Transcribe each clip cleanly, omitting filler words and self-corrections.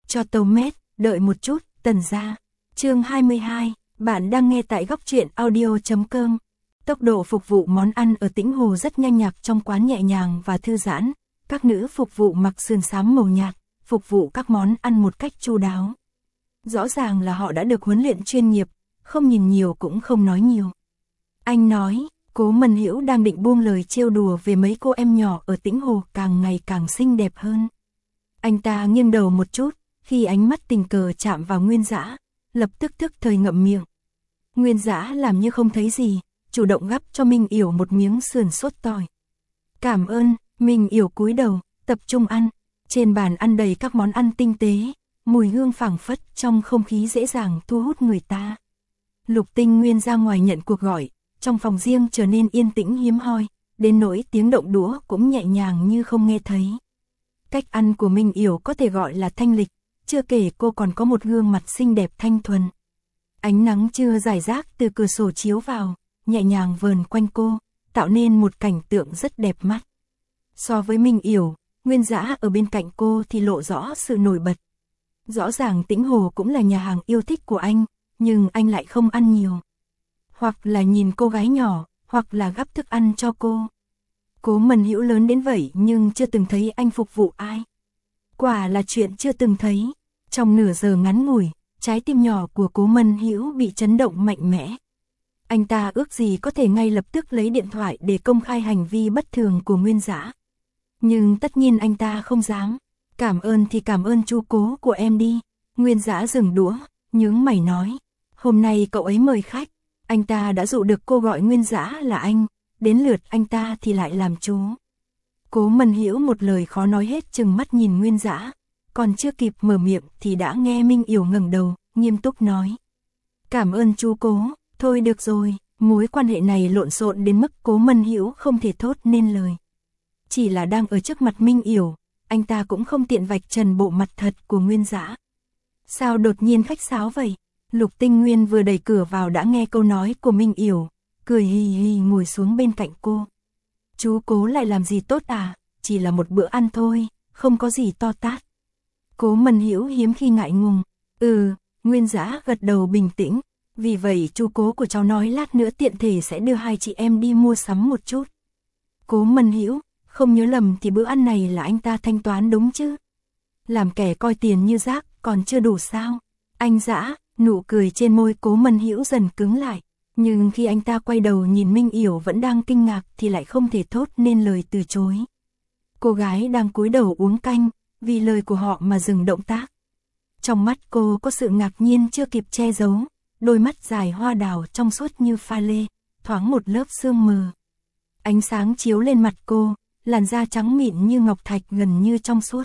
Cho tomat, đợi một chút, Tần gia. Chương 22, bạn đang nghe tại góc truyện audio.com. Tốc độ phục vụ món ăn ở Tĩnh Hồ rất nhanh nhạc, trong quán nhẹ nhàng và thư giãn, các nữ phục vụ mặc sườn xám màu nhạt, phục vụ các món ăn một cách chu đáo. Rõ ràng là họ đã được huấn luyện chuyên nghiệp, không nhìn nhiều cũng không nói nhiều. Anh nói, Cố Mân Hữu đang định buông lời trêu đùa về mấy cô em nhỏ ở Tĩnh Hồ càng ngày càng xinh đẹp hơn. Anh ta nghiêng đầu một chút, khi ánh mắt tình cờ chạm vào Nguyên Dã, lập tức tức thời ngậm miệng. Nguyên Dã làm như không thấy gì, chủ động gắp cho Minh Yểu một miếng sườn sốt tỏi. Cảm ơn. Minh Yểu cúi đầu, tập trung ăn. Trên bàn ăn đầy các món ăn tinh tế, mùi hương phảng phất trong không khí dễ dàng thu hút người ta. Lục Tinh Nguyên ra ngoài nhận cuộc gọi, trong phòng riêng trở nên yên tĩnh hiếm hoi, đến nỗi tiếng động đũa cũng nhẹ nhàng như không nghe thấy. Cách ăn của Minh Yểu có thể gọi là thanh lịch, chưa kể cô còn có một gương mặt xinh đẹp thanh thuần. Ánh nắng trưa rải rác từ cửa sổ chiếu vào, nhẹ nhàng vờn quanh cô, tạo nên một cảnh tượng rất đẹp mắt. So với Minh Yểu, Nguyên Dã ở bên cạnh cô thì lộ rõ sự nổi bật. Rõ ràng Tĩnh Hồ cũng là nhà hàng yêu thích của anh, nhưng anh lại không ăn nhiều. Hoặc là nhìn cô gái nhỏ, hoặc là gắp thức ăn cho cô. Cố Mân Hữu lớn đến vậy nhưng chưa từng thấy anh phục vụ ai. Quả là chuyện chưa từng thấy. Trong nửa giờ ngắn ngủi, trái tim nhỏ của Cố Mân Hữu bị chấn động mạnh mẽ. Anh ta ước gì có thể ngay lập tức lấy điện thoại để công khai hành vi bất thường của Nguyên Dã. Nhưng tất nhiên anh ta không dám. Cảm ơn thì cảm ơn chú Cố của em đi. Nguyên Dã dừng đũa, nhướng mày nói. Hôm nay cậu ấy mời khách. Anh ta đã dụ được cô gọi Nguyên Dã là anh, đến lượt anh ta thì lại làm chú. Cố Mân Hữu một lời khó nói hết chừng mắt nhìn Nguyên Dã, còn chưa kịp mở miệng thì đã nghe Minh Yểu ngẩng đầu, nghiêm túc nói. Cảm ơn chú Cố, thôi được rồi, mối quan hệ này lộn xộn đến mức Cố Mân Hữu không thể thốt nên lời. Chỉ là đang ở trước mặt Minh Yểu, anh ta cũng không tiện vạch trần bộ mặt thật của Nguyên Dã. Sao đột nhiên khách sáo vậy? Lục Tinh Nguyên vừa đẩy cửa vào đã nghe câu nói của Minh Yểu, cười hì hì ngồi xuống bên cạnh cô. Chú Cố lại làm gì tốt à, chỉ là một bữa ăn thôi, không có gì to tát. Cố Mân Hữu hiếm khi ngại ngùng. Nguyên Dã gật đầu bình tĩnh, vì vậy chú Cố của cháu nói lát nữa tiện thể sẽ đưa hai chị em đi mua sắm một chút. Cố Mân Hữu, không nhớ lầm thì bữa ăn này là anh ta thanh toán đúng chứ? Làm kẻ coi tiền như rác còn chưa đủ sao? Anh Dã. Nụ cười trên môi Cố Mân Hữu dần cứng lại, nhưng khi anh ta quay đầu nhìn Minh Yểu vẫn đang kinh ngạc thì lại không thể thốt nên lời từ chối. Cô gái đang cúi đầu uống canh, vì lời của họ mà dừng động tác. Trong mắt cô có sự ngạc nhiên chưa kịp che giấu, đôi mắt dài hoa đào trong suốt như pha lê, thoáng một lớp sương mờ. Ánh sáng chiếu lên mặt cô, làn da trắng mịn như ngọc thạch gần như trong suốt.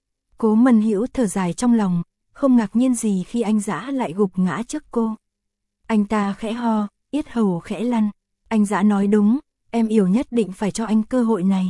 Cố Mân Hữu thở dài trong lòng, không ngạc nhiên gì khi anh Dã lại gục ngã trước cô. Anh ta khẽ ho, yết hầu khẽ lăn. Anh Dã nói đúng, em Yểu nhất định phải cho anh cơ hội này.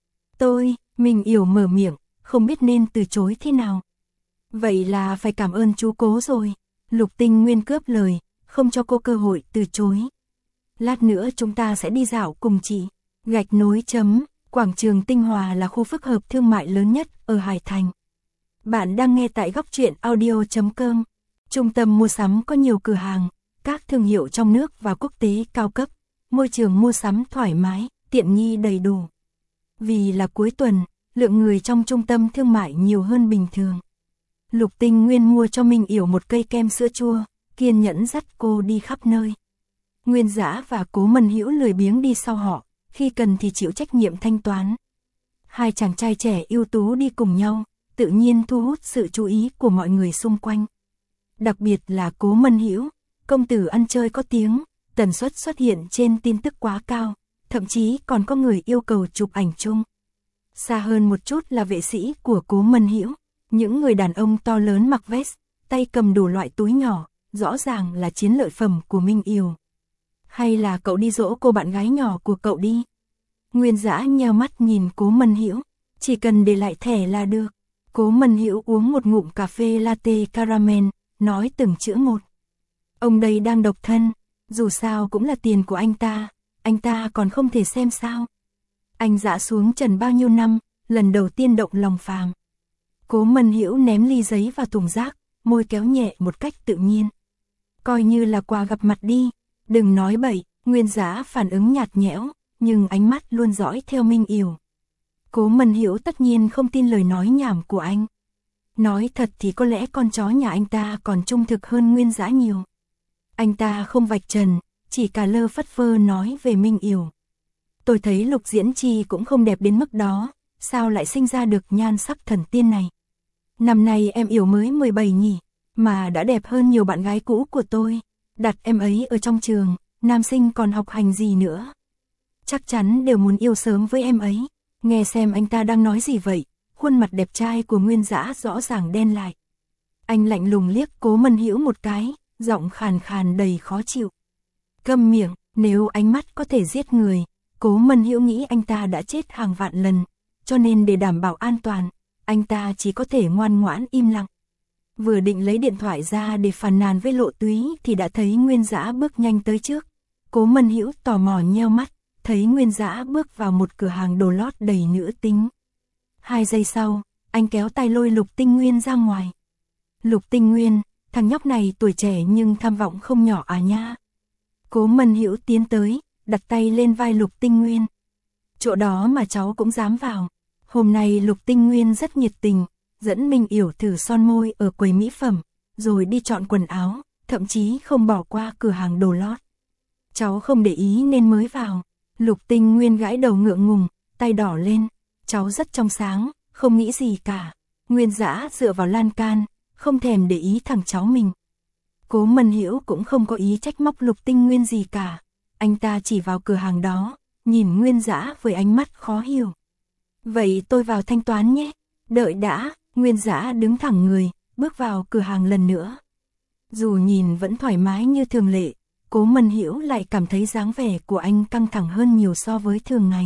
Mình Yểu mở miệng, không biết nên từ chối thế nào. Vậy là phải cảm ơn chú Cố rồi. Lục Tinh Nguyên cướp lời, không cho cô cơ hội từ chối. Lát nữa chúng ta sẽ đi dạo cùng chị. Gạch nối chấm, quảng trường Tinh Hòa là khu phức hợp thương mại lớn nhất ở Hải Thành. Bạn đang nghe tại góc truyện audio.com. Trung tâm mua sắm có nhiều cửa hàng, các thương hiệu trong nước và quốc tế cao cấp, môi trường mua sắm thoải mái, tiện nghi đầy đủ. Vì là cuối tuần, lượng người trong trung tâm thương mại nhiều hơn bình thường. Lục Tinh Nguyên mua cho Minh Yểu một cây kem sữa chua, kiên nhẫn dắt cô đi khắp nơi. Nguyên Dã và Cố Mân Hữu lười biếng đi sau họ, khi cần thì chịu trách nhiệm thanh toán. Hai chàng trai trẻ ưu tú đi cùng nhau, tự nhiên thu hút sự chú ý của mọi người xung quanh. Đặc biệt là Cố Mân Hữu, công tử ăn chơi có tiếng, tần suất xuất hiện trên tin tức quá cao, thậm chí còn có người yêu cầu chụp ảnh chung. Xa hơn một chút là vệ sĩ của Cố Mân Hữu, những người đàn ông to lớn mặc vest, tay cầm đủ loại túi nhỏ, rõ ràng là chiến lợi phẩm của Minh Yểu. Hay là cậu đi dỗ cô bạn gái nhỏ của cậu đi? Nguyên Dã nheo mắt nhìn Cố Mân Hữu, chỉ cần để lại thẻ là được. Cố Mân Hữu uống một ngụm cà phê latte caramel, nói từng chữ một. Ông đây đang độc thân, dù sao cũng là tiền của anh ta còn không thể xem sao. Anh Dã xuống trần bao nhiêu năm, lần đầu tiên động lòng phàm. Cố Mân Hữu ném ly giấy vào thùng rác, môi kéo nhẹ một cách tự nhiên. Coi như là quà gặp mặt đi, đừng nói bậy. Nguyên Dã phản ứng nhạt nhẽo, nhưng ánh mắt luôn dõi theo Minh Yểu. Cố Mân Hữu tất nhiên không tin lời nói nhảm của anh. Nói thật thì có lẽ con chó nhà anh ta còn trung thực hơn Nguyên Dã nhiều. Anh ta không vạch trần, chỉ cà lơ phất phơ nói về Minh Yểu. Tôi thấy Lục Diễn Chi cũng không đẹp đến mức đó, sao lại sinh ra được nhan sắc thần tiên này. Năm nay em Yểu mới 17 nhỉ, mà đã đẹp hơn nhiều bạn gái cũ của tôi. Đặt em ấy ở trong trường, nam sinh còn học hành gì nữa. Chắc chắn đều muốn yêu sớm với em ấy. Nghe xem anh ta đang nói gì vậy, khuôn mặt đẹp trai của Nguyên Dã rõ ràng đen lại. Anh lạnh lùng liếc Cố Mân Hữu một cái, giọng khàn khàn đầy khó chịu. Câm miệng, nếu ánh mắt có thể giết người, Cố Mân Hữu nghĩ anh ta đã chết hàng vạn lần, cho nên để đảm bảo an toàn, anh ta chỉ có thể ngoan ngoãn im lặng. Vừa định lấy điện thoại ra để phàn nàn với Lộ Túy thì đã thấy Nguyên Dã bước nhanh tới trước. Cố Mân Hữu tò mò nheo mắt, thấy Nguyên Dã bước vào một cửa hàng đồ lót đầy nữ tính. 2 giây sau, anh kéo tay lôi Lục Tinh Nguyên ra ngoài. Lục Tinh Nguyên, thằng nhóc này tuổi trẻ nhưng tham vọng không nhỏ à nha. Cố Mân Hữu tiến tới, đặt tay lên vai Lục Tinh Nguyên. Chỗ đó mà cháu cũng dám vào. Hôm nay Lục Tinh Nguyên rất nhiệt tình, dẫn Minh Yểu thử son môi ở quầy mỹ phẩm, rồi đi chọn quần áo, thậm chí không bỏ qua cửa hàng đồ lót. Cháu không để ý nên mới vào. Lục Tinh Nguyên gãi đầu ngượng ngùng, tay đỏ lên. Cháu rất trong sáng, không nghĩ gì cả. Nguyên Dã dựa vào lan can, không thèm để ý thằng cháu mình. Cố Mân Hữu cũng không có ý trách móc Lục Tinh Nguyên gì cả. Anh ta chỉ vào cửa hàng đó, nhìn Nguyên Dã với ánh mắt khó hiểu. Vậy tôi vào thanh toán nhé. Đợi đã. Nguyên Dã đứng thẳng người, bước vào cửa hàng lần nữa. Dù nhìn vẫn thoải mái như thường lệ, Cố Mân Hữu lại cảm thấy dáng vẻ của anh căng thẳng hơn nhiều so với thường ngày.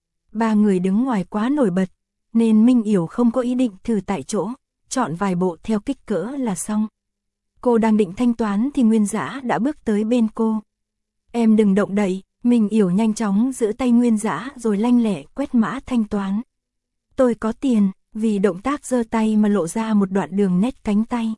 3 người đứng ngoài quá nổi bật, nên Minh Yểu không có ý định thử tại chỗ, chọn vài bộ theo kích cỡ là xong. Cô đang định thanh toán thì Nguyên Dã đã bước tới bên cô. Em đừng động đậy. Minh Yểu nhanh chóng giữ tay Nguyên Dã rồi lanh lẹ quét mã thanh toán. Tôi có tiền. Vì động tác giơ tay mà lộ ra một đoạn đường nét cánh tay.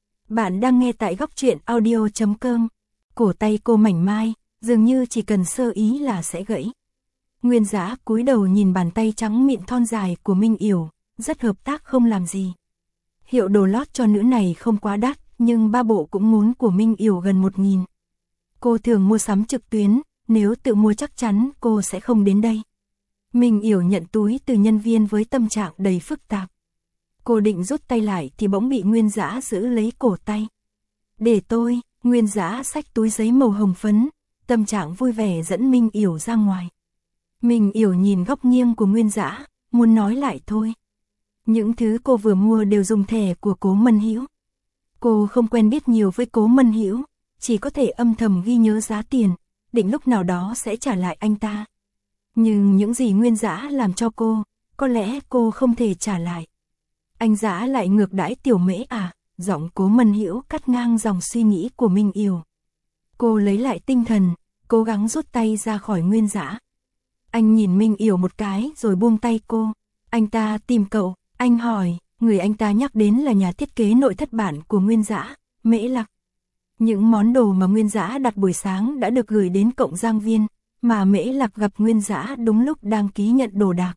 Bạn đang nghe tại góc truyện audio.com. Cổ tay cô mảnh mai, dường như chỉ cần sơ ý là sẽ gãy. Nguyên Dã cúi đầu nhìn bàn tay trắng mịn thon dài của Minh Yểu, rất hợp tác không làm gì. Hiệu đồ lót cho nữ này không quá đắt, nhưng 3 bộ cũng ngốn của Minh Yểu gần 1.000. Cô thường mua sắm trực tuyến, nếu tự mua chắc chắn cô sẽ không đến đây. Minh Yểu nhận túi từ nhân viên với tâm trạng đầy phức tạp. Cô định rút tay lại thì bỗng bị Nguyên Dã giữ lấy cổ tay. Để tôi. Nguyên Dã xách túi giấy màu hồng phấn, tâm trạng vui vẻ dẫn Minh Yểu ra ngoài. Minh Yểu nhìn góc nghiêng của Nguyên Dã, muốn nói lại thôi. Những thứ cô vừa mua đều dùng thẻ của Cố Mân Hữu. Cô không quen biết nhiều với Cố Mân Hữu, chỉ có thể âm thầm ghi nhớ giá tiền, định lúc nào đó sẽ trả lại anh ta. Nhưng những gì Nguyên Dã làm cho cô, có lẽ cô không thể trả lại. Anh Dã lại ngược đãi Tiểu Mễ à? Giọng Cố Mân Hữu cắt ngang dòng suy nghĩ của Minh Yểu. Cô lấy lại tinh thần, cố gắng rút tay ra khỏi Nguyên Dã. Anh nhìn Minh Yểu một cái rồi buông tay cô. Anh ta tìm cậu. Anh hỏi. Người anh ta nhắc đến là nhà thiết kế nội thất bản của Nguyên Dã, Mễ Lạc. Những món đồ mà Nguyên Dã đặt buổi sáng đã được gửi đến Cộng Giang Viên, mà Mễ Lạc gặp Nguyên Dã đúng lúc đang ký nhận đồ đạc.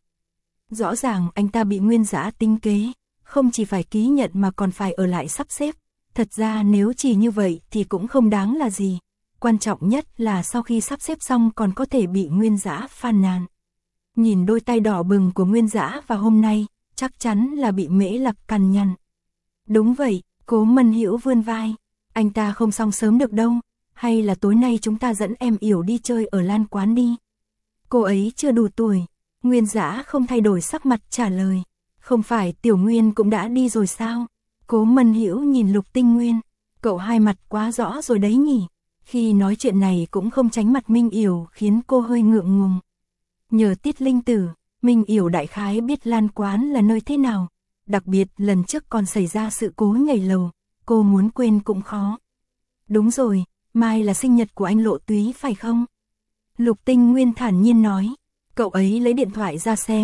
Rõ ràng anh ta bị Nguyên Dã tính kế, không chỉ phải ký nhận mà còn phải ở lại sắp xếp. Thật ra nếu chỉ như vậy thì cũng không đáng là gì. Quan trọng nhất là sau khi sắp xếp xong còn có thể bị Nguyên Dã phàn nàn. Nhìn đôi tay đỏ bừng của Nguyên Dã vào hôm nay, chắc chắn là bị Mễ Lạc cằn nhằn. Đúng vậy, Cố Mân Hữu vươn vai. Anh ta không xong sớm được đâu, hay là tối nay chúng ta dẫn em Yểu đi chơi ở Lan Quán đi. Cô ấy chưa đủ tuổi. Nguyên Dã không thay đổi sắc mặt trả lời. Không phải Tiểu Nguyên cũng đã đi rồi sao? Cố Mân Hữu nhìn Lục Tinh Nguyên. Cậu hai mặt quá rõ rồi đấy nhỉ. Khi nói chuyện này cũng không tránh mặt Minh Yểu khiến cô hơi ngượng ngùng. Nhờ Tiết Linh Tử, Minh Yểu đại khái biết Lan Quán là nơi thế nào. Đặc biệt lần trước còn xảy ra sự cố nhảy lầu, cô muốn quên cũng khó. Đúng rồi, mai là sinh nhật của anh Lộ Túy phải không? Lục Tinh Nguyên thản nhiên nói. Cậu ấy lấy điện thoại ra xem,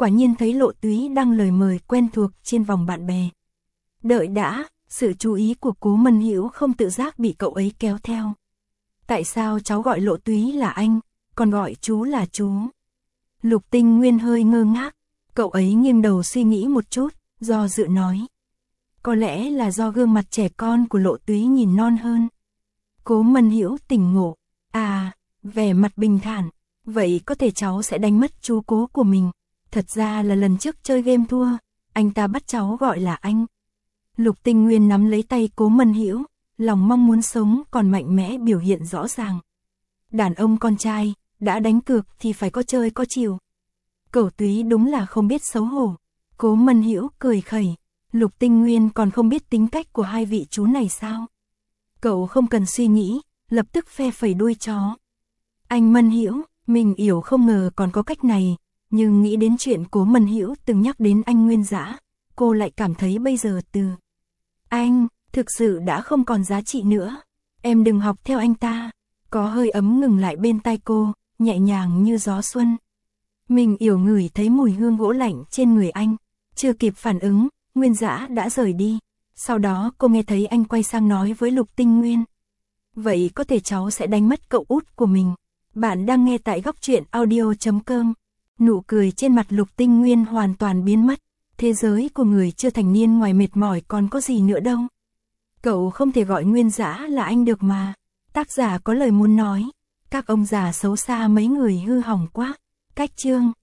quả nhiên thấy Lộ Túy đăng lời mời quen thuộc trên vòng bạn bè. Đợi đã, sự chú ý của Cố Mân Hữu không tự giác bị cậu ấy kéo theo. Tại sao cháu gọi Lộ Túy là anh, còn gọi chú là chú? Lục Tinh Nguyên hơi ngơ ngác, cậu ấy nghiêng đầu suy nghĩ một chút, do dự nói. Có lẽ là do gương mặt trẻ con của Lộ Túy nhìn non hơn. Cố Mân Hữu tỉnh ngộ, vẻ mặt bình thản, vậy có thể cháu sẽ đánh mất chú Cố của mình. Thật ra là lần trước chơi game thua, anh ta bắt cháu gọi là anh. Lục Tinh Nguyên nắm lấy tay Cố Mân Hữu, lòng mong muốn sống còn mạnh mẽ biểu hiện rõ ràng. Đàn ông con trai, đã đánh cược thì phải có chơi có chịu. Cẩu Túy đúng là không biết xấu hổ. Cố Mân Hữu cười khẩy, Lục Tinh Nguyên còn không biết tính cách của hai vị chú này sao? Cậu không cần suy nghĩ, lập tức phe phẩy đuôi chó. Anh Mân Hữu, mình hiểu không ngờ còn có cách này, nhưng nghĩ đến chuyện Cố Mân Hữu từng nhắc đến anh Nguyên Dã, cô lại cảm thấy bây giờ từ anh thực sự đã không còn giá trị nữa. Em đừng học theo anh ta. Có hơi ấm ngừng lại bên tai cô, nhẹ nhàng như gió xuân. Mình yểu ngửi thấy mùi hương gỗ lạnh trên người anh, chưa kịp phản ứng, Nguyên Dã đã rời đi. Sau đó cô nghe thấy anh quay sang nói với Lục Tinh Nguyên. Vậy có thể cháu sẽ đánh mất cậu út của mình. Bạn đang nghe tại góc truyện audio.com. Nụ cười trên mặt Lục Tinh Nguyên hoàn toàn biến mất. Thế giới của người chưa thành niên ngoài mệt mỏi còn có gì nữa đâu. Cậu không thể gọi Nguyên Dã là anh được mà. Tác giả có lời muốn nói. Các ông già xấu xa mấy người hư hỏng quá. Cách chương